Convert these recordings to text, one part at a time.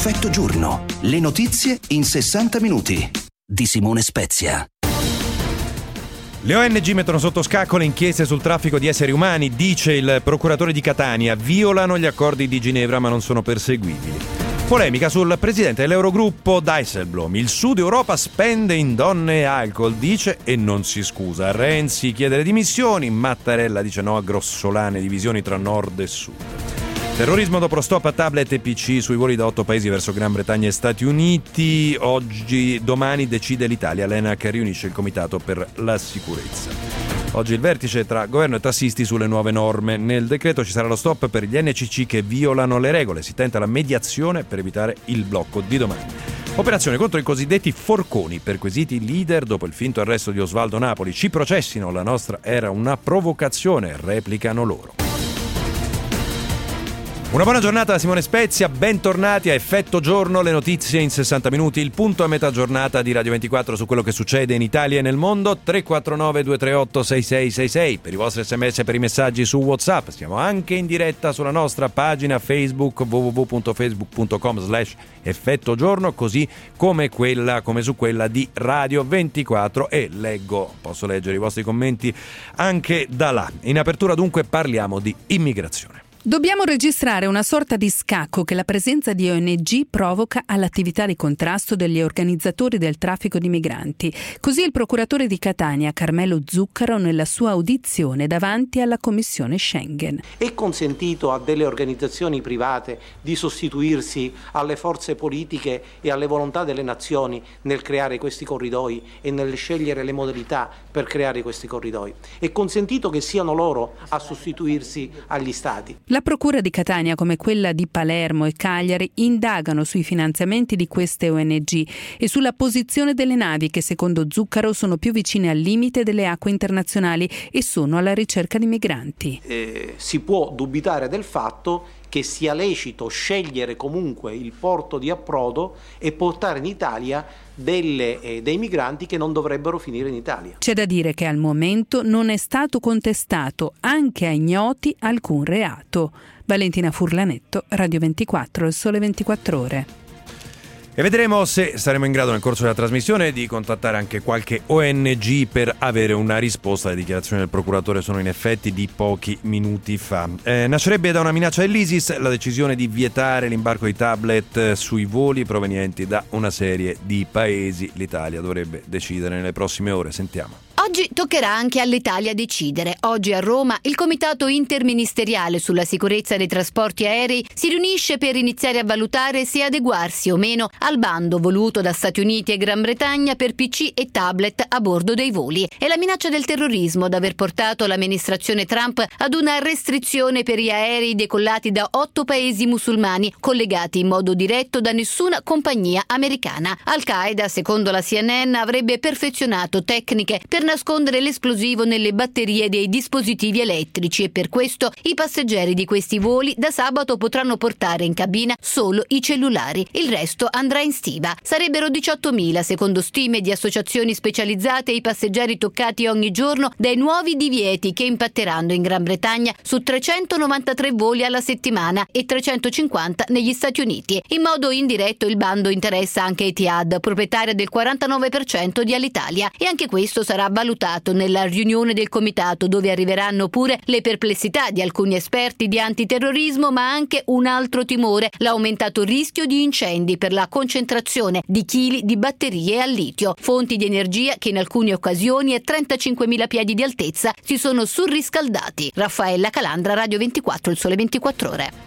Effetto giorno. Le notizie in 60 minuti. Di Simone Spezia. Le ONG mettono sotto scacco le inchieste sul traffico di esseri umani, dice il procuratore di Catania. Violano gli accordi di Ginevra ma non sono perseguibili. Polemica sul presidente dell'Eurogruppo Dijsselbloem. Il Sud Europa spende in donne e alcol, dice, e non si scusa. Renzi chiede le dimissioni, Mattarella dice no a grossolane divisioni tra nord e sud. Terrorismo dopo stop a tablet e PC sui voli da 8 paesi verso Gran Bretagna e Stati Uniti. Domani decide l'Italia. L'ENAC riunisce il Comitato per la Sicurezza. Oggi il vertice tra governo e tassisti sulle nuove norme. Nel decreto ci sarà lo stop per gli NCC che violano le regole. Si tenta la mediazione per evitare il blocco di domani. Operazione contro i cosiddetti forconi, perquisiti leader dopo il finto arresto di Osvaldo Napoli. Ci processino, la nostra era una provocazione, replicano loro. Una buona giornata da Simone Spezia, bentornati a Effetto Giorno, le notizie in 60 minuti, il punto a metà giornata di Radio 24 su quello che succede in Italia e nel mondo. 349-238-6666 per i vostri sms e per i messaggi su WhatsApp. Siamo anche in diretta sulla nostra pagina Facebook www.facebook.com/Effetto Giorno, così come su quella di Radio 24, e posso leggere i vostri commenti anche da là. In apertura dunque parliamo di immigrazione. Dobbiamo registrare una sorta di scacco che la presenza di ONG provoca all'attività di contrasto degli organizzatori del traffico di migranti. Così il procuratore di Catania, Carmelo Zuccaro, nella sua audizione davanti alla Commissione Schengen. È consentito a delle organizzazioni private di sostituirsi alle forze politiche e alle volontà delle nazioni nel creare questi corridoi e nel scegliere le modalità per creare questi corridoi? È consentito che siano loro a sostituirsi agli Stati? La Procura di Catania, come quella di Palermo e Cagliari, indagano sui finanziamenti di queste ONG e sulla posizione delle navi che, secondo Zuccaro, sono più vicine al limite delle acque internazionali e sono alla ricerca di migranti. Si può dubitare del fatto che sia lecito scegliere comunque il porto di approdo e portare in Italia dei migranti che non dovrebbero finire in Italia. C'è da dire che al momento non è stato contestato anche a ignoti alcun reato. Valentina Furlanetto, Radio 24, Il Sole 24 Ore. E vedremo se saremo in grado nel corso della trasmissione di contattare anche qualche ONG per avere una risposta. Le dichiarazioni del procuratore sono in effetti di pochi minuti fa. Nascerebbe da una minaccia dell'ISIS la decisione di vietare l'imbarco di tablet sui voli provenienti da una serie di paesi. L'Italia dovrebbe decidere nelle prossime ore. Sentiamo. Oggi toccherà anche all'Italia decidere. Oggi a Roma il Comitato Interministeriale sulla sicurezza dei trasporti aerei si riunisce per iniziare a valutare se adeguarsi o meno al bando voluto da Stati Uniti e Gran Bretagna per PC e tablet a bordo dei voli. È la minaccia del terrorismo ad aver portato l'amministrazione Trump ad una restrizione per gli aerei decollati da 8 paesi musulmani, collegati in modo diretto da nessuna compagnia americana. Al-Qaeda, secondo la CNN, avrebbe perfezionato tecniche per nascondere l'esplosivo nelle batterie dei dispositivi elettrici e per questo i passeggeri di questi voli da sabato potranno portare in cabina solo i cellulari. Il resto andrà in stiva. Sarebbero 18.000, secondo stime di associazioni specializzate, i passeggeri toccati ogni giorno dai nuovi divieti che impatteranno in Gran Bretagna su 393 voli alla settimana e 350 negli Stati Uniti. In modo indiretto il bando interessa anche Etihad, proprietaria del 49% di Alitalia, e anche questo sarà valutato nella riunione del comitato, dove arriveranno pure le perplessità di alcuni esperti di antiterrorismo, ma anche un altro timore: l'aumentato rischio di incendi per la concentrazione di chili di batterie al litio, fonti di energia che in alcune occasioni a 35.000 piedi di altezza si sono surriscaldati. Raffaella Calandra, Radio 24, Il Sole 24 Ore.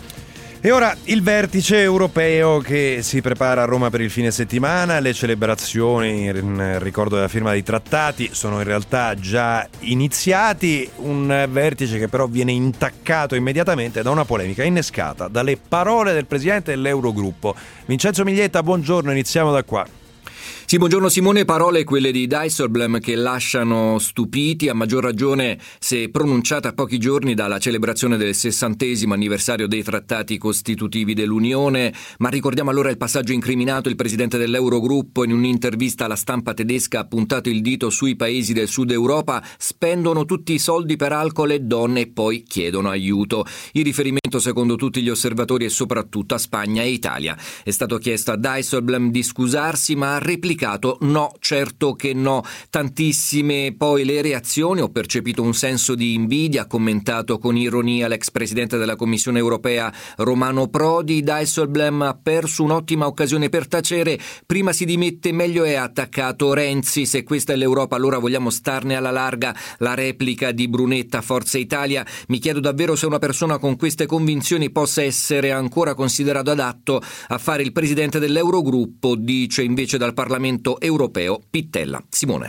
E ora il vertice europeo che si prepara a Roma per il fine settimana. Le celebrazioni in ricordo della firma dei trattati sono in realtà già iniziati. Un vertice che però viene intaccato immediatamente da una polemica innescata dalle parole del presidente dell'Eurogruppo. Vincenzo Miglietta, buongiorno, iniziamo da qua. Sì, buongiorno Simone, parole quelle di Dijsselbloem che lasciano stupiti, a maggior ragione se pronunciate a pochi giorni dalla celebrazione del 60° anniversario dei trattati costitutivi dell'Unione. Ma ricordiamo allora il passaggio incriminato. Il presidente dell'Eurogruppo in un'intervista alla stampa tedesca ha puntato il dito sui paesi del sud Europa: spendono tutti i soldi per alcol e donne e poi chiedono aiuto. Il riferimento, secondo tutti gli osservatori, è soprattutto a Spagna e Italia. È stato chiesto a Dijsselbloem di scusarsi, ma ha replicato: no, certo che no. Tantissime poi le reazioni, ho percepito un senso di invidia, ha commentato con ironia l'ex presidente della Commissione europea Romano Prodi. Dijsselbloem ha perso un'ottima occasione per tacere: prima si dimette meglio è, attaccato Renzi. Se questa è l'Europa allora vogliamo starne alla larga. La replica di Brunetta, Forza Italia: mi chiedo davvero se una persona con queste convinzioni possa essere ancora considerato adatto a fare il presidente dell'Eurogruppo, dice invece dal Parlamento europeo Pittella. Simone.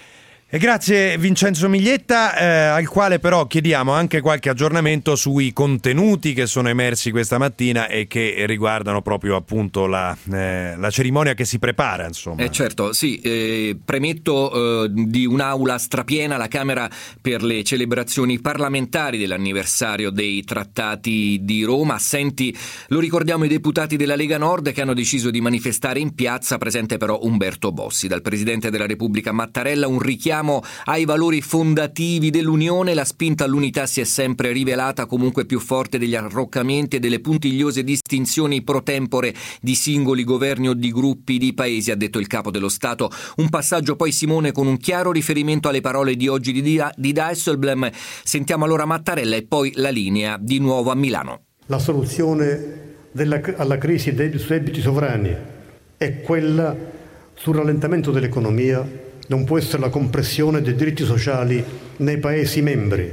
E grazie Vincenzo Miglietta, al quale però chiediamo anche qualche aggiornamento sui contenuti che sono emersi questa mattina e che riguardano proprio appunto la cerimonia che si prepara, insomma. Certo, sì, premetto di un'aula strapiena la Camera per le celebrazioni parlamentari dell'anniversario dei trattati di Roma. Assenti, lo ricordiamo, i deputati della Lega Nord che hanno deciso di manifestare in piazza, presente però Umberto Bossi. Dal Presidente della Repubblica Mattarella un richiamo ai valori fondativi dell'Unione. La spinta all'unità si è sempre rivelata comunque più forte degli arroccamenti e delle puntigliose distinzioni pro tempore di singoli governi o di gruppi di paesi, ha detto il capo dello Stato. Un passaggio poi, Simone, con un chiaro riferimento alle parole di oggi di Dijsselbloem. Sentiamo allora Mattarella e poi la linea di nuovo a Milano. La soluzione alla crisi dei debiti sovrani è quella sul rallentamento dell'economia. Non può essere la compressione dei diritti sociali nei Paesi membri,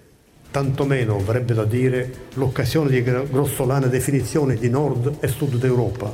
tantomeno, verrebbe da dire, l'occasione di grossolane definizioni di Nord e Sud d'Europa.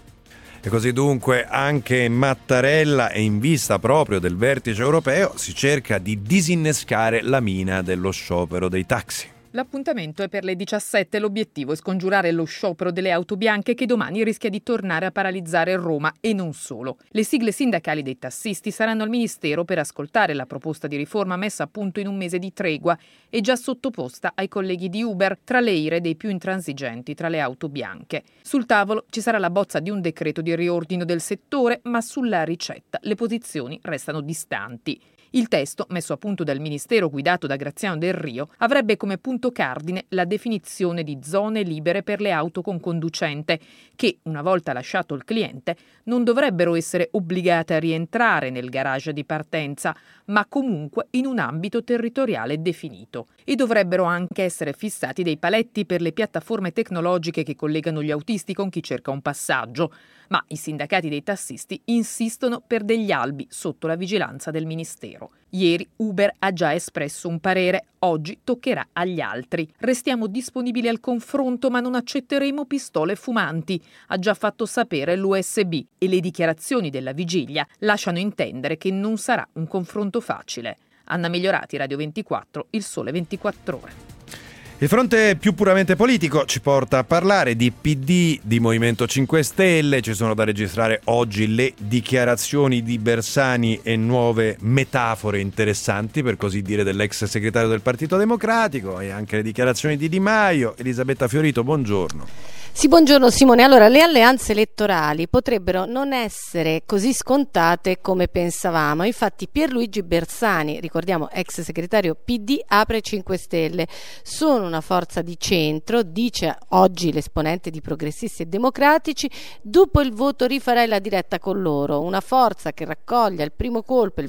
E così dunque anche Mattarella, e in vista proprio del vertice europeo, si cerca di disinnescare la mina dello sciopero dei taxi. L'appuntamento è per le 17, l'obiettivo è scongiurare lo sciopero delle auto bianche che domani rischia di tornare a paralizzare Roma e non solo. Le sigle sindacali dei tassisti saranno al Ministero per ascoltare la proposta di riforma messa a punto in un mese di tregua e già sottoposta ai colleghi di Uber, tra le ire dei più intransigenti tra le auto bianche. Sul tavolo ci sarà la bozza di un decreto di riordino del settore, ma sulla ricetta le posizioni restano distanti. Il testo, messo a punto dal Ministero guidato da Graziano Del Rio, avrebbe come punto cardine la definizione di zone libere per le auto con conducente, che, una volta lasciato il cliente, non dovrebbero essere obbligate a rientrare nel garage di partenza, ma comunque in un ambito territoriale definito. E dovrebbero anche essere fissati dei paletti per le piattaforme tecnologiche che collegano gli autisti con chi cerca un passaggio. Ma i sindacati dei tassisti insistono per degli albi sotto la vigilanza del Ministero. Ieri Uber ha già espresso un parere, oggi toccherà agli altri. Restiamo disponibili al confronto, ma non accetteremo pistole fumanti, ha già fatto sapere l'USB, e le dichiarazioni della vigilia lasciano intendere che non sarà un confronto facile. Anna Migliorati, Radio 24, Il Sole 24 Ore. Il fronte più puramente politico ci porta a parlare di PD, di Movimento 5 Stelle. Ci sono da registrare oggi le dichiarazioni di Bersani e nuove metafore interessanti, per così dire, dell'ex segretario del Partito Democratico, e anche le dichiarazioni di Di Maio. Elisabetta Fiorito, buongiorno. Sì, buongiorno Simone. Allora, le alleanze elettorali potrebbero non essere così scontate come pensavamo. Infatti Pierluigi Bersani, ricordiamo ex segretario PD, apre 5 Stelle. Sono una forza di centro, dice oggi l'esponente di Progressisti e Democratici, dopo il voto rifarei la diretta con loro. Una forza che raccoglie al primo colpo il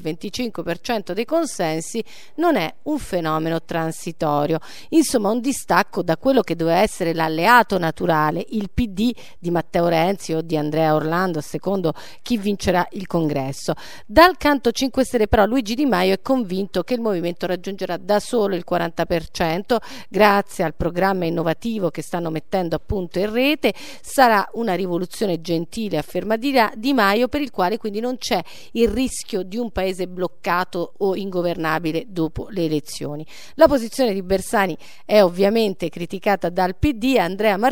25% dei consensi non è un fenomeno transitorio. Insomma, un distacco da quello che doveva essere l'alleato naturale, il PD di Matteo Renzi o di Andrea Orlando, secondo chi vincerà il congresso. Dal canto 5 Stelle però Luigi Di Maio è convinto che il movimento raggiungerà da solo il 40% grazie al programma innovativo che stanno mettendo a punto in rete. Sarà una rivoluzione gentile, afferma Di Maio, per il quale quindi non c'è il rischio di un paese bloccato o ingovernabile dopo le elezioni. La posizione di Bersani è ovviamente criticata dal PD. Andrea Marcucci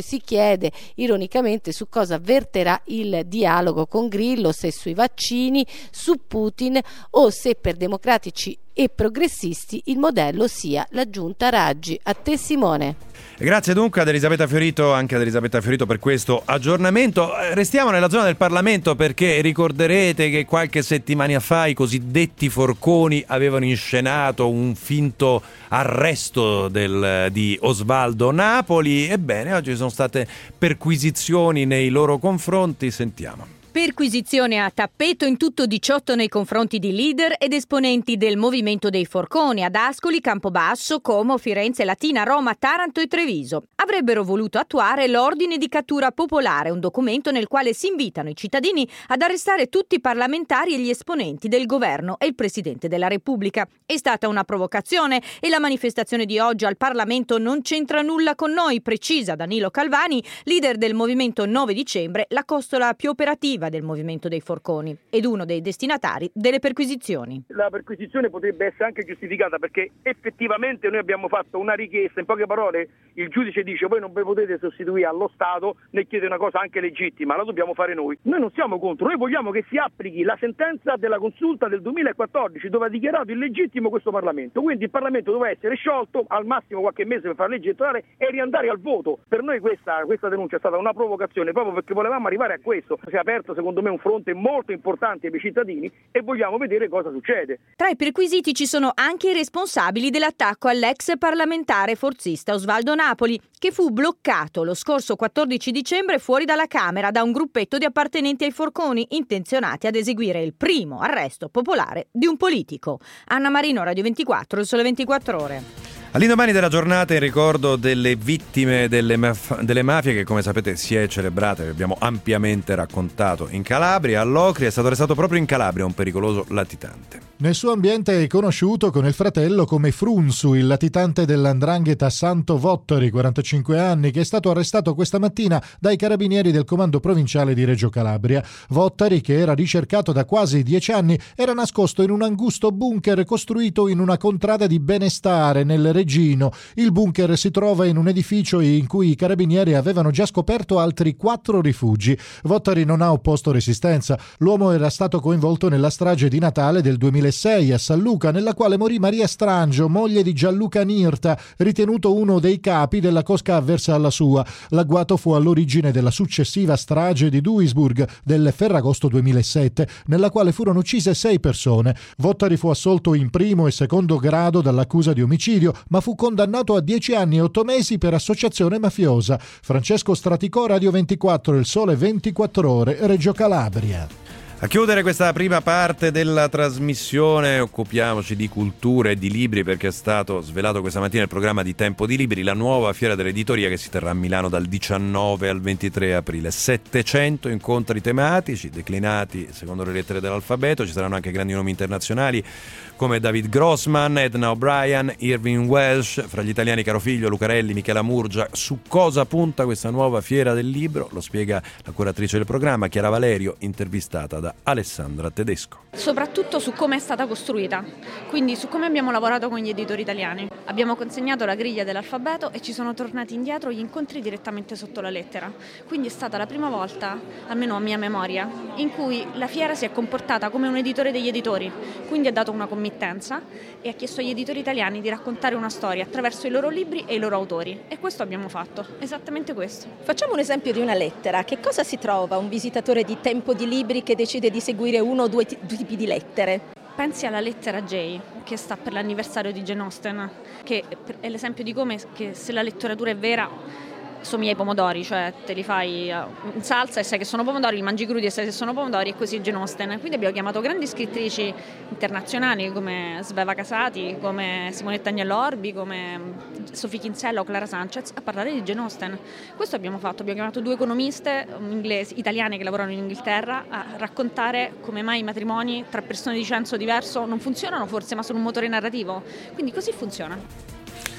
si chiede ironicamente su cosa verterà il dialogo con Grillo, se sui vaccini, su Putin o se per democratici e progressisti il modello sia la giunta Raggi. A te Simone. Grazie dunque ad Elisabetta Fiorito, anche ad Elisabetta Fiorito per questo aggiornamento. Restiamo nella zona del Parlamento perché ricorderete che qualche settimana fa i cosiddetti forconi avevano inscenato un finto arresto di Osvaldo Napoli. Ebbene, oggi ci sono state perquisizioni nei loro confronti, sentiamo. Perquisizione a tappeto in tutto 18 nei confronti di leader ed esponenti del movimento dei forconi ad Ascoli, Campobasso, Como, Firenze, Latina, Roma, Taranto e Treviso. Avrebbero voluto attuare l'ordine di cattura popolare, un documento nel quale si invitano i cittadini ad arrestare tutti i parlamentari e gli esponenti del governo e il Presidente della Repubblica. È stata una provocazione e la manifestazione di oggi al Parlamento non c'entra nulla con noi, precisa Danilo Calvani, leader del movimento 9 dicembre, la costola più operativa del movimento dei forconi ed uno dei destinatari delle perquisizioni. La perquisizione potrebbe essere anche giustificata perché effettivamente noi abbiamo fatto una richiesta, in poche parole il giudice dice voi non vi potete sostituire allo Stato né chiede una cosa anche legittima, la dobbiamo fare noi. Noi non siamo contro, noi vogliamo che si applichi la sentenza della consulta del 2014 dove ha dichiarato illegittimo questo Parlamento, quindi il Parlamento doveva essere sciolto al massimo qualche mese per fare legge elettorale e riandare al voto. Per noi questa denuncia è stata una provocazione proprio perché volevamo arrivare a questo. Si è aperto secondo me un fronte molto importante per i cittadini e vogliamo vedere cosa succede. Tra i perquisiti ci sono anche i responsabili dell'attacco all'ex parlamentare forzista Osvaldo Napoli, che fu bloccato lo scorso 14 dicembre fuori dalla Camera da un gruppetto di appartenenti ai forconi intenzionati ad eseguire il primo arresto popolare di un politico. Anna Marino, Radio 24, il Sole 24 Ore. All'indomani della giornata in ricordo delle vittime delle mafie che come sapete si è celebrata, vi abbiamo ampiamente raccontato in Calabria, all'Ocri è stato arrestato proprio in Calabria un pericoloso latitante. Nel suo ambiente è conosciuto con il fratello come Frunzu, il latitante dell''ndrangheta Santo Vottori, 45 anni, che è stato arrestato questa mattina dai carabinieri del comando provinciale di Reggio Calabria. Vottori, che era ricercato da quasi 10 anni, era nascosto in un angusto bunker costruito in una contrada di benestare nel Reggino. Il bunker si trova in un edificio in cui i carabinieri avevano già scoperto altri 4 rifugi. Vottori non ha opposto resistenza. L'uomo era stato coinvolto nella strage di Natale del 2006 a San Luca, nella quale morì Maria Strangio, moglie di Gianluca Nirta, ritenuto uno dei capi della cosca avversa alla sua. L'agguato fu all'origine della successiva strage di Duisburg del Ferragosto 2007, nella quale furono uccise 6 persone. Vottori fu assolto in primo e secondo grado dall'accusa di omicidio, ma fu condannato a 10 anni e 8 mesi per associazione mafiosa. Francesco Straticò, Radio 24, il Sole 24 Ore, Reggio Calabria. A chiudere questa prima parte della trasmissione occupiamoci di cultura e di libri perché è stato svelato questa mattina il programma di Tempo di Libri, la nuova fiera dell'editoria che si terrà a Milano dal 19 al 23 aprile. 700 incontri tematici declinati secondo le lettere dell'alfabeto, ci saranno anche grandi nomi internazionali come David Grossman, Edna O'Brien, Irving Welsh, fra gli italiani Carofiglio, Lucarelli, Michela Murgia. Su cosa punta questa nuova fiera del libro? Lo spiega la curatrice del programma, Chiara Valerio, intervistata da Alessandra Tedesco. Soprattutto su come è stata costruita, quindi su come abbiamo lavorato con gli editori italiani. Abbiamo consegnato la griglia dell'alfabeto e ci sono tornati indietro gli incontri direttamente sotto la lettera. Quindi è stata la prima volta, almeno a mia memoria, in cui la fiera si è comportata come un editore degli editori, quindi ha dato una committenza e ha chiesto agli editori italiani di raccontare una storia attraverso i loro libri e i loro autori. E questo abbiamo fatto, esattamente questo. Facciamo un esempio di una lettera. Che cosa si trova un visitatore di Tempo di Libri che decide di seguire uno o due tipi di lettere? Pensi alla lettera J, che sta per l'anniversario di Jane Austen, che è l'esempio di come che se la letteratura è vera somiglia ai pomodori, cioè te li fai in salsa e sai che sono pomodori, li mangi crudi e sai che sono pomodori, e così è Jane Austen. Quindi abbiamo chiamato grandi scrittrici internazionali come Sveva Casati, come Simonetta Agnello Orbi, come Sophie Kinsella o Clara Sanchez a parlare di Jane Austen. Questo abbiamo fatto, abbiamo chiamato 2 economiste italiane che lavorano in Inghilterra a raccontare come mai i matrimoni tra persone di censo diverso non funzionano forse, ma sono un motore narrativo. Quindi così funziona.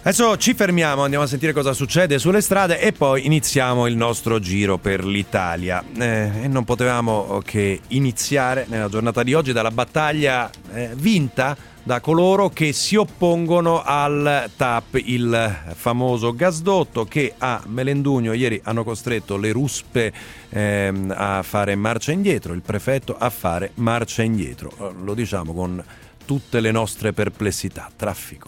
Adesso ci fermiamo, andiamo a sentire cosa succede sulle strade e poi iniziamo il nostro giro per l'Italia. E non potevamo che iniziare nella giornata di oggi dalla battaglia vinta da coloro che si oppongono al TAP, il famoso gasdotto che a Melendugno ieri hanno costretto le ruspe a fare marcia indietro, il prefetto a fare marcia indietro. Lo diciamo con tutte le nostre perplessità. Traffico.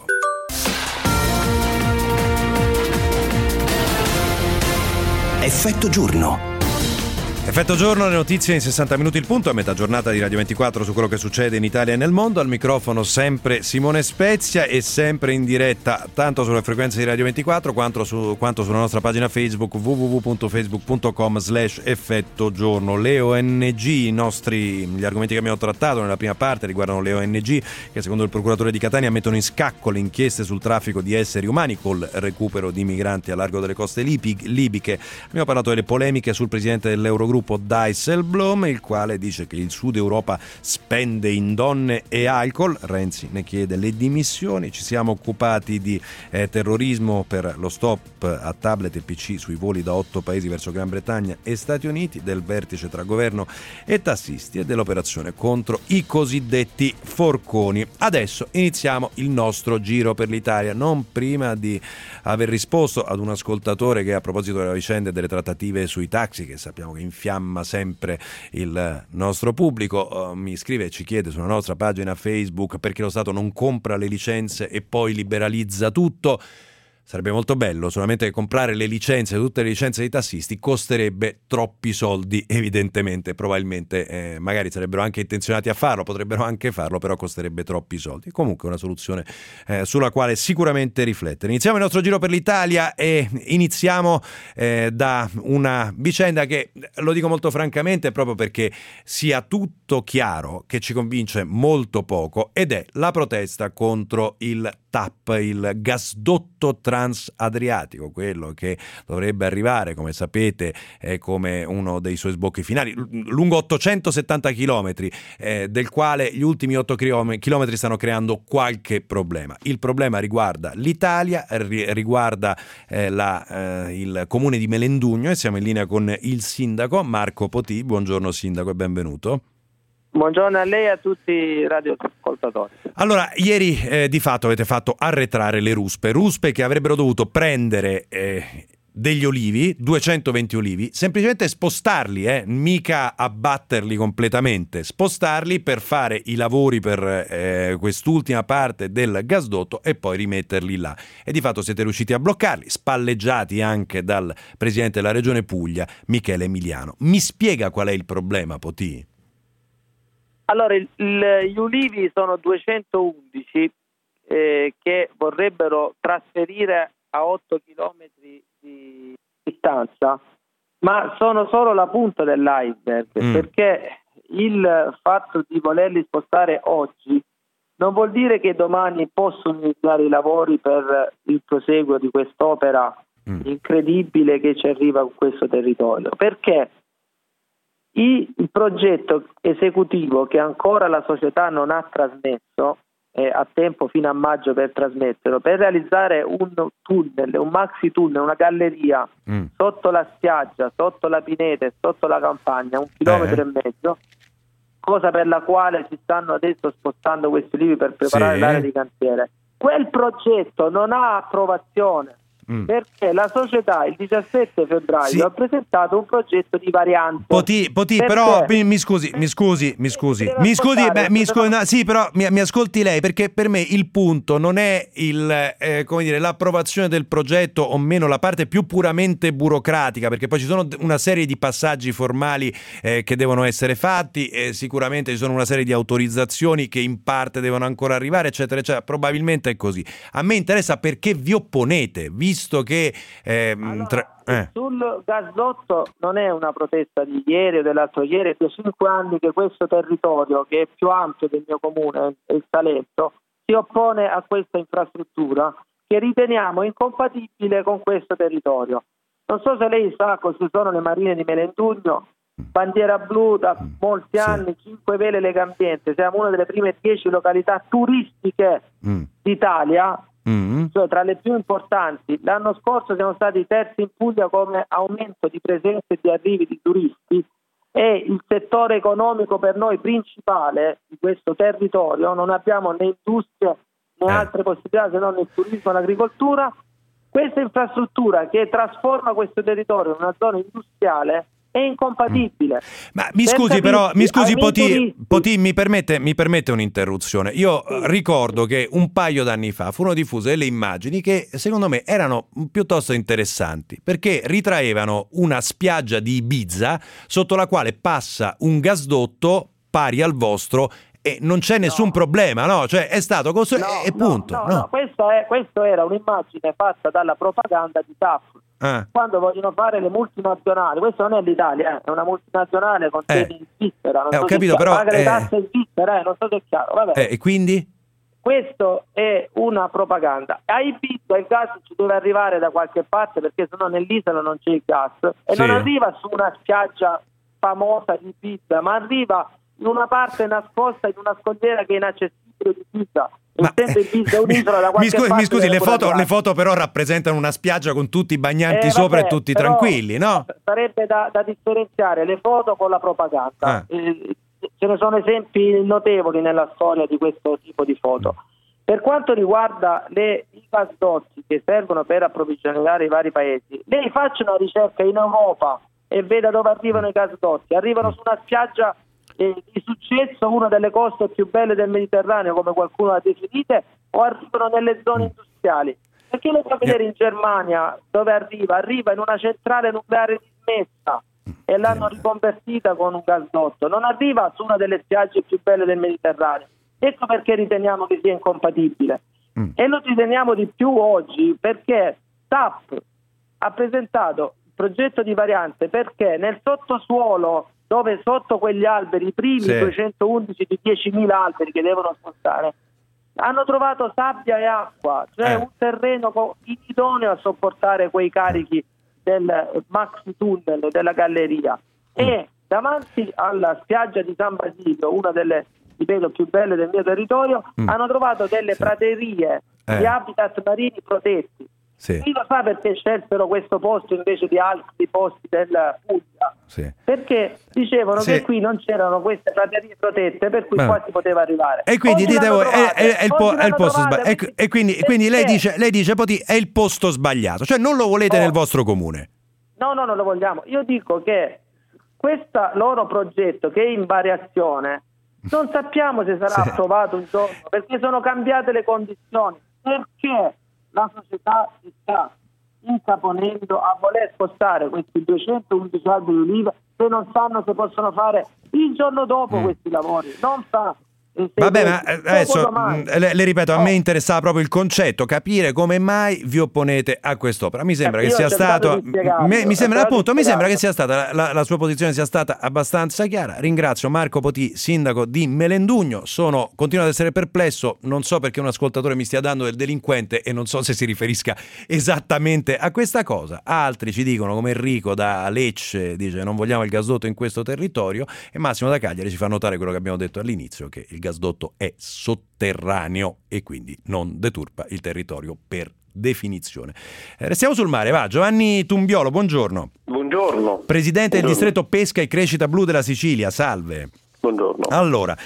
Effetto giorno. Effetto giorno, le notizie in 60 minuti il punto, a metà giornata di Radio 24 su quello che succede in Italia e nel mondo. Al microfono sempre Simone Spezia e sempre in diretta tanto sulle frequenze di Radio 24 quanto sulla nostra pagina Facebook www.facebook.com/effetto giorno. Le ONG, gli argomenti che abbiamo trattato nella prima parte riguardano le ONG che secondo il procuratore di Catania mettono in scacco le inchieste sul traffico di esseri umani col recupero di migranti a largo delle coste libiche. Abbiamo parlato delle polemiche sul presidente dell'Eurogruppo Dijsselbloem, il quale dice che il Sud Europa spende in donne e alcol. Renzi ne chiede le dimissioni. Ci siamo occupati di terrorismo per lo stop a tablet e PC sui voli da 8 paesi verso Gran Bretagna e Stati Uniti, del vertice tra governo e tassisti e dell'operazione contro i cosiddetti forconi. Adesso iniziamo il nostro giro per l'Italia, non prima di aver risposto ad un ascoltatore che a proposito della vicenda delle trattative sui taxi, che sappiamo che infiamma sempre il nostro pubblico, mi scrive e ci chiede sulla nostra pagina Facebook perché lo Stato non compra le licenze e poi liberalizza tutto. Sarebbe molto bello, solamente che comprare le licenze, tutte le licenze dei tassisti, costerebbe troppi soldi, evidentemente, probabilmente, magari sarebbero anche intenzionati a farlo, potrebbero anche farlo, però costerebbe troppi soldi. Comunque una soluzione sulla quale sicuramente riflettere. Iniziamo il nostro giro per l'Italia e iniziamo da una vicenda che, lo dico molto francamente, proprio perché sia tutto chiaro, che ci convince molto poco, ed è la protesta contro il TAP, il gasdotto transadriatico, quello che dovrebbe arrivare, come sapete, come uno dei suoi sbocchi finali, lungo 870 chilometri, del quale gli ultimi 8 chilometri stanno creando qualche problema. Il problema riguarda l'Italia, riguarda il comune di Melendugno, e siamo in linea con il sindaco Marco Potì. Buongiorno sindaco e benvenuto. Buongiorno a lei e a tutti i radioascoltatori. Allora, ieri di fatto avete fatto arretrare le ruspe che avrebbero dovuto prendere degli olivi, 220 olivi, semplicemente spostarli, mica abbatterli completamente, spostarli per fare i lavori per quest'ultima parte del gasdotto e poi rimetterli là. E di fatto siete riusciti a bloccarli, spalleggiati anche dal presidente della regione Puglia, Michele Emiliano. Mi spiega qual è il problema, Potì? Allora, gli ulivi sono 211 che vorrebbero trasferire a 8 chilometri di distanza, ma sono solo la punta dell'iceberg, perché il fatto di volerli spostare oggi non vuol dire che domani possono iniziare i lavori per il proseguo di quest'opera incredibile che ci arriva con questo territorio, perché il progetto esecutivo che ancora la società non ha trasmesso, a tempo fino a maggio per trasmetterlo, per realizzare un tunnel, un maxi tunnel, una galleria sotto la spiaggia, sotto la pineta e sotto la campagna, 1,5 chilometri, cosa per la quale si stanno adesso spostando questi olivi per preparare l'area di cantiere. Quel progetto non ha approvazione. Perché la società il 17 febbraio ha presentato un progetto di variante. Potì, però mi scusi, però mi ascolti lei, perché per me il punto non è l'approvazione del progetto o meno, la parte più puramente burocratica, perché poi ci sono una serie di passaggi formali che devono essere fatti, sicuramente ci sono una serie di autorizzazioni che in parte devono ancora arrivare, eccetera, eccetera. Probabilmente è così. A me interessa perché vi opponete, visto che sul gasdotto non è una protesta di ieri o dell'altro ieri, è da 5 anni che questo territorio, che è più ampio del mio comune, il Salento, si oppone a questa infrastruttura che riteniamo incompatibile con questo territorio. Non so se lei sa cosa sono le marine di Melendugno, bandiera blu da molti anni, 5 vele Legambiente, siamo una delle prime 10 località turistiche d'Italia, cioè tra le più importanti. L'anno scorso siamo stati terzi in Puglia come aumento di presenze e di arrivi di turisti, e il settore economico per noi principale di questo territorio, non abbiamo né industria né altre possibilità se non il turismo e l'agricoltura. Questa infrastruttura che trasforma questo territorio in una zona industriale è incompatibile. Ma mi scusi Potin, mi permette un'interruzione. Io ricordo che un paio d'anni fa furono diffuse delle immagini che secondo me erano piuttosto interessanti, perché ritraevano una spiaggia di Ibiza sotto la quale passa un gasdotto pari al vostro e non c'è nessun problema, no? Cioè è stato così e punto. No. Questo era un'immagine fatta dalla propaganda di TAP. Quando vogliono fare le multinazionali, questo non è l'Italia, è una multinazionale con sede in Svizzera, non so ho capito, però paga le tasse in Svizzera, non so se è chiaro. Vabbè. E quindi? Questo è una propaganda. A Ibiza il gas ci deve arrivare da qualche parte, perché sennò nell'isola non c'è il gas, e non arriva su una spiaggia famosa di Ibiza, ma arriva in una parte nascosta, in una scogliera che è inaccessibile di Ibiza. Mi scusi, le foto però rappresentano una spiaggia con tutti i bagnanti sopra e tutti tranquilli, no? Sarebbe da differenziare le foto con la propaganda. Ce ne sono esempi notevoli nella storia di questo tipo di foto. Per quanto riguarda i gasdotti che servono per approvvigionare i vari paesi, lei faccia una ricerca in Europa e veda dove arrivano i gasdotti. Arrivano su una spiaggia di successo, una delle coste più belle del Mediterraneo, come qualcuno l'ha definite, o arrivano nelle zone industriali? Perché lo fa vedere in Germania dove arriva in una centrale nucleare dismessa e l'hanno riconvertita con un gasdotto, non arriva su una delle spiagge più belle del Mediterraneo. Ecco perché riteniamo che sia incompatibile. E lo riteniamo di più oggi perché TAP ha presentato il progetto di variante, perché nel sottosuolo, dove sotto quegli alberi, i primi 211 di 10.000 alberi che devono spostare, hanno trovato sabbia e acqua, cioè un terreno inidoneo a sopportare quei carichi del maxi tunnel della galleria. E davanti alla spiaggia di San Basilio, una delle, ripeto, più belle del mio territorio, hanno trovato delle praterie di habitat marini protetti. Chi lo sa perché scelsero questo posto invece di altri posti della Puglia? Perché dicevano che qui non c'erano queste praterie protette, per cui qua si poteva arrivare. E quindi dite voi è il posto sbagliato. E quindi lei dice Potin, è il posto sbagliato, cioè non lo volete nel vostro comune? No, non lo vogliamo. Io dico che questo loro progetto, che è in variazione, non sappiamo se sarà approvato un giorno, perché sono cambiate le condizioni, perché la società si sta incaponendo a voler spostare questi 211 alberi di oliva se non sanno se possono fare il giorno dopo questi lavori. Non sa. Vabbè, ma adesso le ripeto, a me interessava proprio il concetto, capire come mai vi opponete a quest'opera. Mi sembra che sia stato mi sembra che sia stata la sua posizione sia stata abbastanza chiara. Ringrazio Marco Potin, sindaco di Melendugno. Continuo ad essere perplesso, non so perché un ascoltatore mi stia dando del delinquente e non so se si riferisca esattamente a questa cosa. Altri ci dicono, come Enrico da Lecce, dice non vogliamo il gasdotto in questo territorio, e Massimo da Cagliari ci fa notare quello che abbiamo detto all'inizio, che il gasdotto è sotterraneo e quindi non deturpa il territorio per definizione. Restiamo sul mare, va. Giovanni Tumbiolo, buongiorno. Buongiorno. Presidente del distretto pesca e crescita blu della Sicilia, salve. Buongiorno. Allora,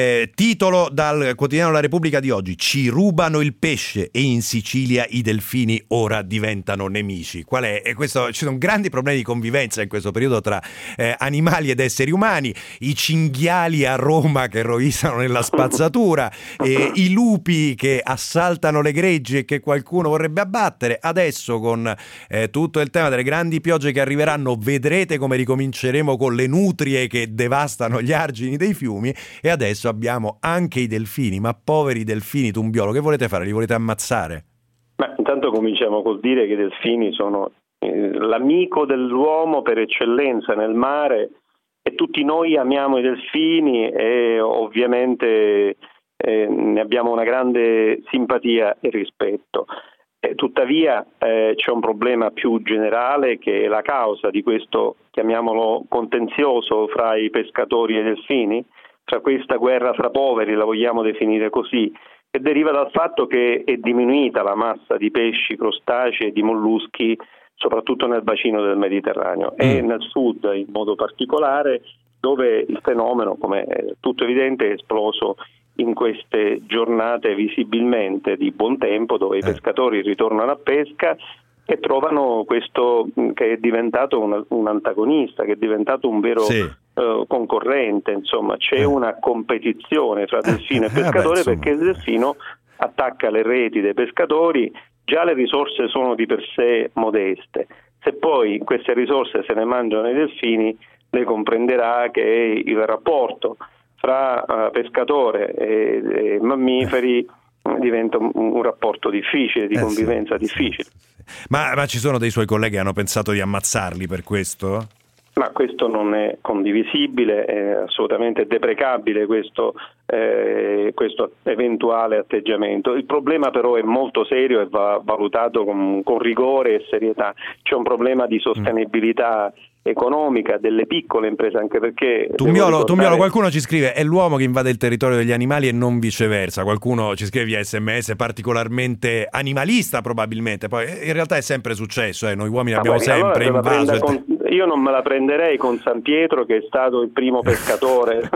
titolo dal quotidiano La Repubblica di oggi: ci rubano il pesce e in Sicilia i delfini ora diventano nemici. Qual è? Ci sono grandi problemi di convivenza in questo periodo tra animali ed esseri umani, i cinghiali a Roma che rovistano nella spazzatura, i lupi che assaltano le greggi e che qualcuno vorrebbe abbattere. Adesso con tutto il tema delle grandi piogge che arriveranno, vedrete come ricominceremo con le nutrie che devastano gli argini dei fiumi, e adesso abbiamo anche i delfini. Ma poveri delfini, Tumbiolo, che volete fare? Li volete ammazzare? Ma intanto cominciamo col dire che i delfini sono l'amico dell'uomo per eccellenza nel mare, e tutti noi amiamo i delfini e ovviamente ne abbiamo una grande simpatia e rispetto. Tuttavia c'è un problema più generale, che è la causa di questo, chiamiamolo, contenzioso fra i pescatori e i delfini, tra questa guerra fra poveri, la vogliamo definire così, che deriva dal fatto che è diminuita la massa di pesci, crostacei e di molluschi, soprattutto nel bacino del Mediterraneo e nel sud in modo particolare, dove il fenomeno, come è tutto evidente, è esploso in queste giornate visibilmente di buon tempo, dove i pescatori ritornano a pesca e trovano questo che è diventato un antagonista, che è diventato un vero concorrente. Insomma, c'è una competizione fra delfino e pescatore, perché il delfino attacca le reti dei pescatori. Già le risorse sono di per sé modeste, se poi queste risorse se ne mangiano i delfini, lei comprenderà che il rapporto fra pescatore e mammiferi diventa un rapporto difficile, di convivenza difficile. Ma ci sono dei suoi colleghi che hanno pensato di ammazzarli per questo? Ma questo non è condivisibile, è assolutamente deprecabile questo eventuale atteggiamento. Il problema però è molto serio e va valutato con rigore e serietà. C'è un problema di sostenibilità economica delle piccole imprese, anche perché Tumbiolo, qualcuno ci scrive è l'uomo che invade il territorio degli animali e non viceversa. Qualcuno ci scrive via SMS particolarmente animalista probabilmente, poi in realtà è sempre successo, noi uomini abbiamo sempre invaso. Io non me la prenderei con San Pietro, che è stato il primo pescatore.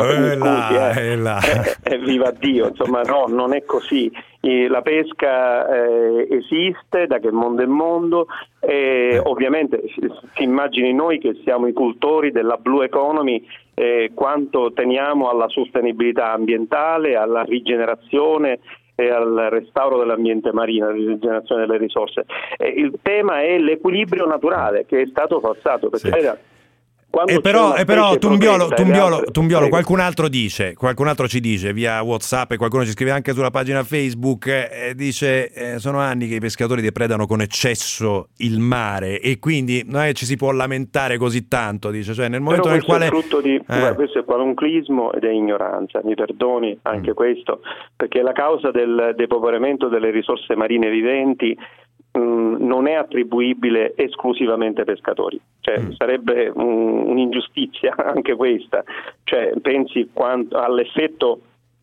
Viva Dio, insomma, no, non è così. La pesca esiste da che mondo è mondo, e ovviamente si immagini noi che siamo i cultori della blue economy, quanto teniamo alla sostenibilità ambientale, alla rigenerazione e al restauro dell'ambiente marino, alla rigenerazione delle risorse. Il tema è l'equilibrio naturale che è stato falsato, perché però Tumbiolo, qualcun altro ci dice via WhatsApp, e qualcuno ci scrive anche sulla pagina Facebook, dice sono anni che i pescatori depredano con eccesso il mare e quindi non è che ci si può lamentare così tanto, dice, cioè nel momento nel quale questo è qualunclismo ed è ignoranza, mi perdoni anche questo, perché la causa del depoporamento delle risorse marine viventi non è attribuibile esclusivamente ai pescatori, cioè sarebbe un'ingiustizia anche questa, cioè pensi all'effetto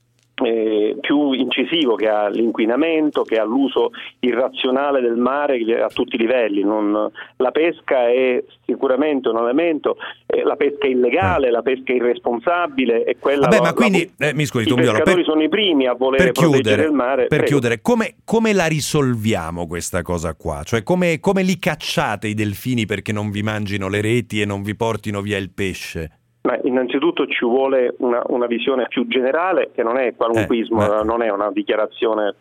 più incisivo che ha l'inquinamento, che ha l'uso irrazionale del mare a tutti i livelli. La pesca è sicuramente un elemento, la pesca illegale, la pesca irresponsabile è quella. Ma quindi mi scusi, i pescatori sono i primi a volere proteggere il mare. Per chiudere, come la risolviamo questa cosa qua? Cioè come li cacciate i delfini perché non vi mangino le reti e non vi portino via il pesce? Ma innanzitutto ci vuole una visione più generale, che non è qualunquismo, non è una dichiarazione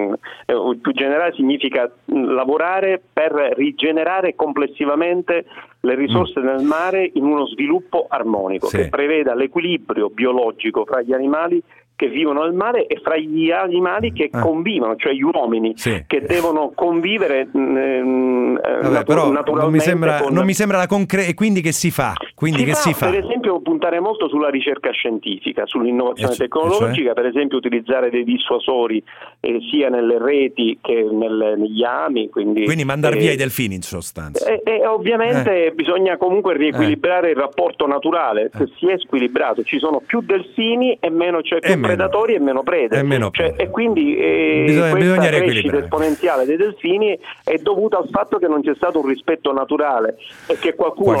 più generale, significa lavorare per rigenerare complessivamente le risorse del mare in uno sviluppo armonico che preveda l'equilibrio biologico fra gli animali che vivono nel mare e fra gli animali che convivono, cioè gli uomini che devono convivere naturalmente. Non mi sembra e quindi che si fa? Per esempio puntare molto sulla ricerca scientifica, sull'innovazione tecnologica, per esempio utilizzare dei dissuasori sia nelle reti che negli ami. Quindi mandar via i delfini in sostanza. Ovviamente bisogna comunque riequilibrare il rapporto naturale, che si è squilibrato, ci sono più delfini e meno, cioè più predatori e meno prede. E quindi questa crescita esponenziale dei delfini è dovuta al fatto che non c'è stato un rispetto naturale e che qualcuno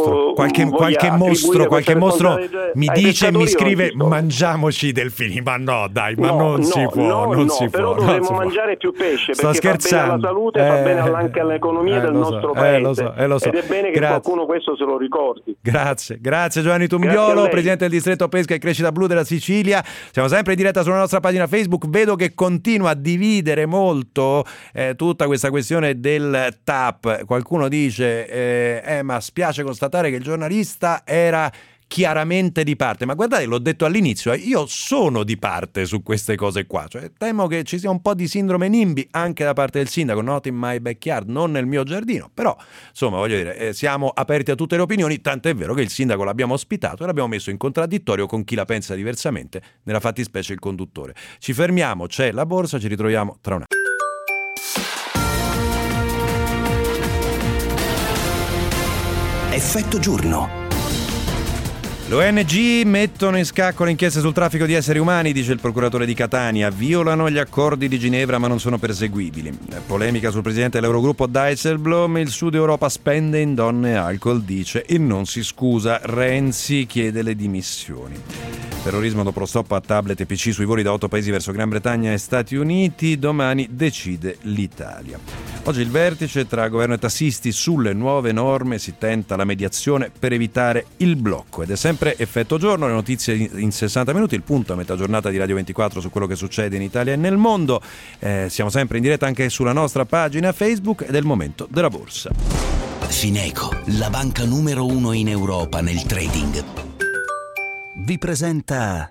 qualche mostro mi scrive mangiamoci i delfini, ma no dai, ma non si può. Però dovremmo mangiare più pesce, perché fa bene alla salute, fa bene anche all'economia del nostro paese, lo so. Ed è bene che qualcuno questo se lo ricordi. Grazie Giovanni Tumbiolo, presidente del distretto pesca e crescita blu della Sicilia. Siamo sempre in diretta sulla nostra pagina Facebook. Vedo che continua a dividere molto tutta questa questione del TAP. Qualcuno dice ma spiace constatare che il giornalista era chiaramente di parte, ma guardate, l'ho detto all'inizio, io sono di parte su queste cose qua, cioè temo che ci sia un po' di sindrome NIMBY anche da parte del sindaco, not in my backyard, non nel mio giardino, però insomma voglio dire, siamo aperti a tutte le opinioni, tanto è vero che il sindaco l'abbiamo ospitato e l'abbiamo messo in contraddittorio con chi la pensa diversamente, nella fattispecie il conduttore. Ci fermiamo, c'è la borsa, ci ritroviamo tra un attimo. Effetto giorno. Le ONG mettono in scacco le inchieste sul traffico di esseri umani, dice il procuratore di Catania. Violano gli accordi di Ginevra ma non sono perseguibili. Polemica sul presidente dell'Eurogruppo Dijsselbloem. Il Sud Europa spende in donne e alcol, dice, e non si scusa. Renzi chiede le dimissioni. Terrorismo dopo lo stop a tablet e PC sui voli da 8 paesi verso Gran Bretagna e Stati Uniti. Domani decide l'Italia. Oggi il vertice tra governo e tassisti sulle nuove norme. Si tenta la mediazione per evitare il blocco. Ed è sempre effetto giorno, le notizie in 60 minuti, il punto a metà giornata di Radio 24 su quello che succede in Italia e nel mondo. Siamo sempre in diretta anche sulla nostra pagina Facebook ed è il momento della borsa. Fineco, la banca numero 1 in Europa nel trading, vi presenta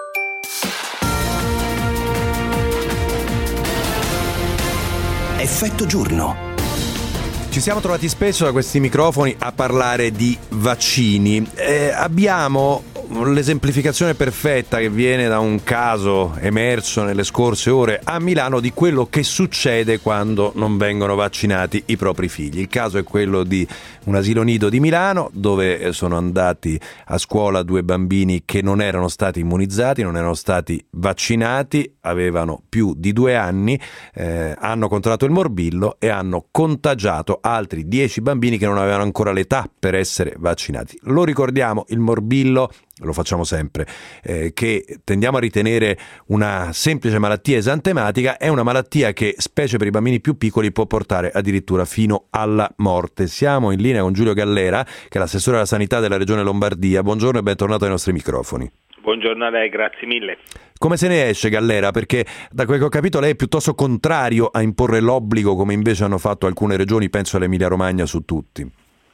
Effetto giorno. Ci siamo trovati spesso da questi microfoni a parlare di vaccini. Abbiamo l'esemplificazione perfetta che viene da un caso emerso nelle scorse ore a Milano di quello che succede quando non vengono vaccinati i propri figli. Il caso è quello di un asilo nido di Milano, dove sono andati a scuola 2 bambini che non erano stati immunizzati, non erano stati vaccinati, avevano più di 2 anni, hanno contratto il morbillo e hanno contagiato altri 10 bambini che non avevano ancora l'età per essere vaccinati. Lo ricordiamo, il morbillo, lo facciamo sempre, che tendiamo a ritenere una semplice malattia esantematica, è una malattia che, specie per i bambini più piccoli, può portare addirittura fino alla morte. Siamo in linea con Giulio Gallera, che è l'assessore alla sanità della regione Lombardia. Buongiorno e bentornato ai nostri microfoni. Buongiorno a lei, grazie mille. Come se ne esce, Gallera? Perché da quel che ho capito lei è piuttosto contrario a imporre l'obbligo, come invece hanno fatto alcune regioni, penso all'Emilia Romagna, su tutti.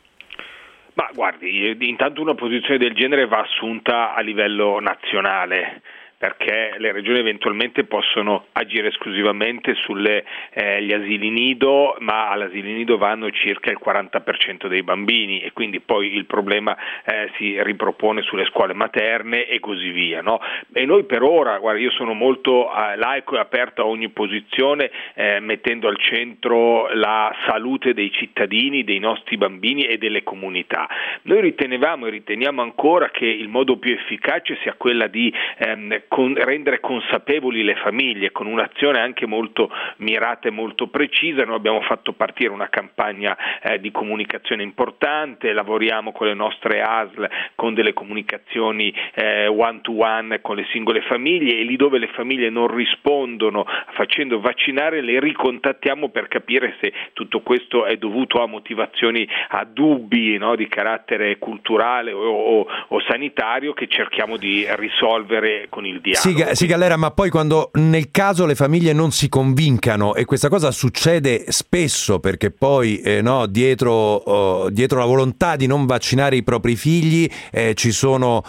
Ma guardi, intanto una posizione del genere va assunta a livello nazionale, perché le regioni eventualmente possono agire esclusivamente gli asili nido, ma all'asili nido vanno circa il 40% dei bambini e quindi poi il problema si ripropone sulle scuole materne e così via, no? E noi per ora, guarda, io sono molto laico e aperto a ogni posizione, mettendo al centro la salute dei cittadini, dei nostri bambini e delle comunità. Noi ritenevamo e riteniamo ancora che il modo più efficace sia quella di rendere consapevoli le famiglie con un'azione anche molto mirata e molto precisa. Noi abbiamo fatto partire una campagna di comunicazione importante, lavoriamo con le nostre ASL con delle comunicazioni one to one con le singole famiglie, e lì dove le famiglie non rispondono facendo vaccinare le ricontattiamo per capire se tutto questo è dovuto a motivazioni, a dubbi, no, di carattere culturale o sanitario, che cerchiamo di risolvere con il dialogo. Sì, Gallera, ma poi quando nel caso le famiglie non si convincano, e questa cosa succede spesso perché poi dietro la volontà di non vaccinare i propri figli ci sono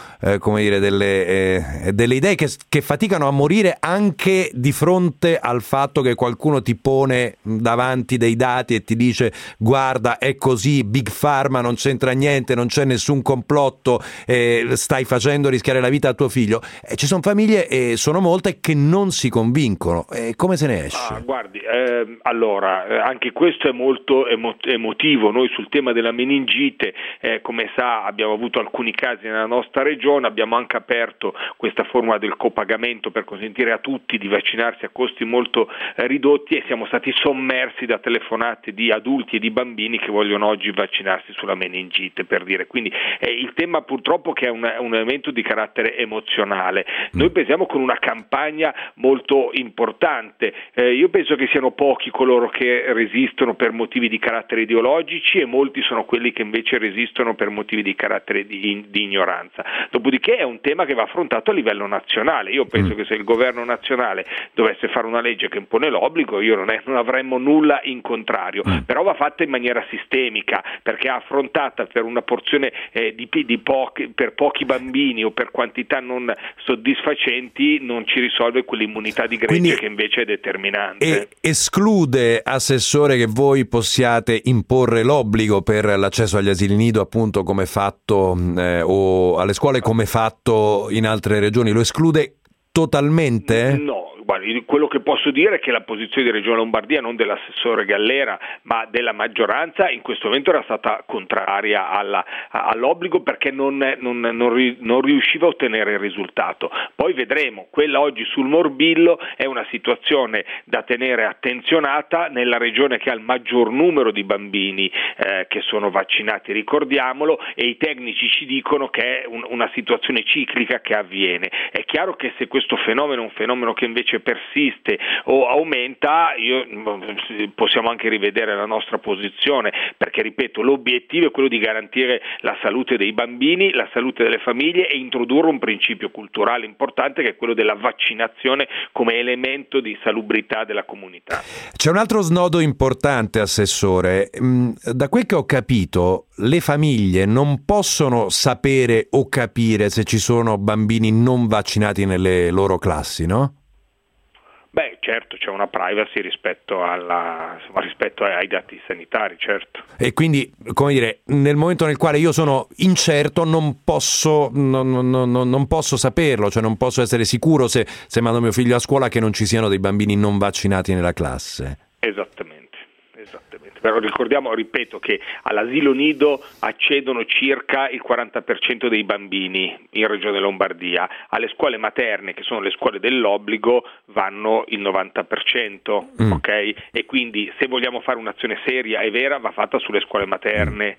delle idee che faticano a morire anche di fronte al fatto che qualcuno ti pone davanti dei dati e ti dice: guarda, è così, Big Pharma non c'entra niente, non c'è nessun complotto, stai facendo rischiare la vita a tuo figlio. Ci sono famiglie, e sono molte, che non si convincono. Come se ne esce? Guardi, allora, anche questo è molto emotivo. Noi sul tema della meningite, come sa, abbiamo avuto alcuni casi nella nostra regione, abbiamo anche aperto questa formula del copagamento per consentire a tutti di vaccinarsi a costi molto ridotti, e siamo stati sommersi da telefonate di adulti e di bambini che vogliono oggi vaccinarsi sulla meningite, per dire. Quindi il tema purtroppo che è un elemento di carattere emozionale. Noi pensiamo con una campagna molto importante. Io penso che siano pochi coloro che resistono per motivi di carattere ideologici, e molti sono quelli che invece resistono per motivi di carattere di ignoranza. Dopodiché è un tema che va affrontato a livello nazionale. Io penso che se il governo nazionale dovesse fare una legge che impone l'obbligo, non avremmo nulla in contrario, però va fatta in maniera sistemica, perché affrontata per una porzione per pochi bambini o per quantità non soddisfacenti non ci risolve quell'immunità di gregge che invece è determinante. E esclude, assessore, che voi possiate imporre l'obbligo per l'accesso agli asili nido, appunto, come fatto o alle scuole come fatto in altre regioni? Lo esclude totalmente? No, quello che posso dire è che la posizione di Regione Lombardia, non dell'assessore Gallera ma della maggioranza, in questo momento era stata contraria all'obbligo perché non riusciva a ottenere il risultato. Poi vedremo, quella oggi sul morbillo è una situazione da tenere attenzionata nella regione che ha il maggior numero di bambini che sono vaccinati, ricordiamolo, e i tecnici ci dicono che è una situazione ciclica che avviene. È chiaro che se questo fenomeno è un fenomeno che invece persiste o aumenta, possiamo anche rivedere la nostra posizione, perché ripeto, l'obiettivo è quello di garantire la salute dei bambini, la salute delle famiglie e introdurre un principio culturale importante che è quello della vaccinazione come elemento di salubrità della comunità. C'è un altro snodo importante, Assessore. Da quel che ho capito, le famiglie non possono sapere o capire se ci sono bambini non vaccinati nelle loro classi, no? Beh, certo, c'è una privacy rispetto ai dati sanitari, certo. E quindi, come dire, nel momento nel quale io sono incerto non posso saperlo, cioè non posso essere sicuro se mando mio figlio a scuola che non ci siano dei bambini non vaccinati nella classe. Esattamente. Però ripeto che all'asilo nido accedono circa il 40% dei bambini in Regione Lombardia, alle scuole materne, che sono le scuole dell'obbligo, vanno il 90%, ok? E quindi se vogliamo fare un'azione seria e vera va fatta sulle scuole materne.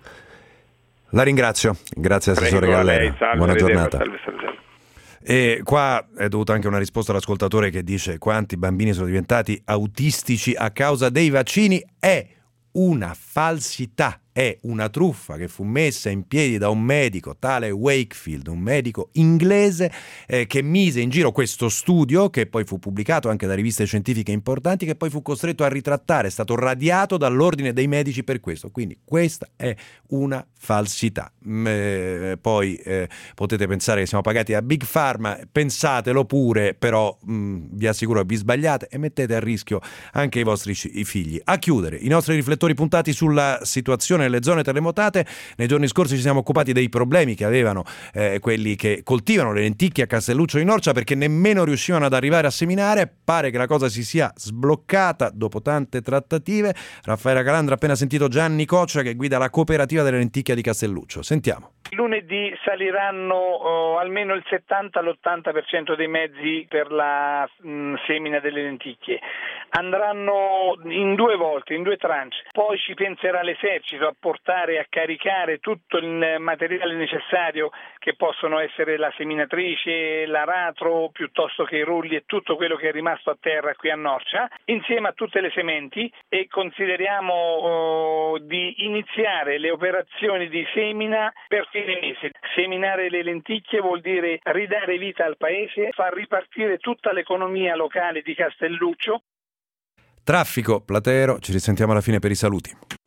La ringrazio, grazie Assessore Gallera, salve, buona giornata. Salve. E qua è dovuta anche una risposta all'ascoltatore che dice: quanti bambini sono diventati autistici a causa dei vaccini? È una falsità, è una truffa che fu messa in piedi da un medico, tale Wakefield, un medico inglese che mise in giro questo studio, che poi fu pubblicato anche da riviste scientifiche importanti, che poi fu costretto a ritrattare, è stato radiato dall'ordine dei medici per questo. Quindi questa è una falsità. Poi potete pensare che siamo pagati da Big Pharma, pensatelo pure, però vi assicuro che vi sbagliate e mettete a rischio anche i vostri figli. A chiudere, i nostri riflettori puntati sulla situazione nelle zone terremotate. Nei giorni scorsi ci siamo occupati dei problemi che avevano quelli che coltivano le lenticchie a Castelluccio di Norcia, perché nemmeno riuscivano ad arrivare a seminare. Pare che la cosa si sia sbloccata dopo tante trattative. Raffaella Calandra ha appena sentito Gianni Coccia, che guida la cooperativa delle lenticchie di Castelluccio. Sentiamo. Lunedì saliranno almeno il 70-80% dei mezzi per la semina delle lenticchie. Andranno in 2 volte, in 2 tranche. Poi ci penserà l'esercito a portare, a caricare tutto il materiale necessario, che possono essere la seminatrice, l'aratro, piuttosto che i rulli e tutto quello che è rimasto a terra qui a Norcia, insieme a tutte le sementi, e consideriamo di iniziare le operazioni di semina per fine mese. Seminare le lenticchie vuol dire ridare vita al paese, far ripartire tutta l'economia locale di Castelluccio. Traffico, Platero, ci risentiamo alla fine per i saluti.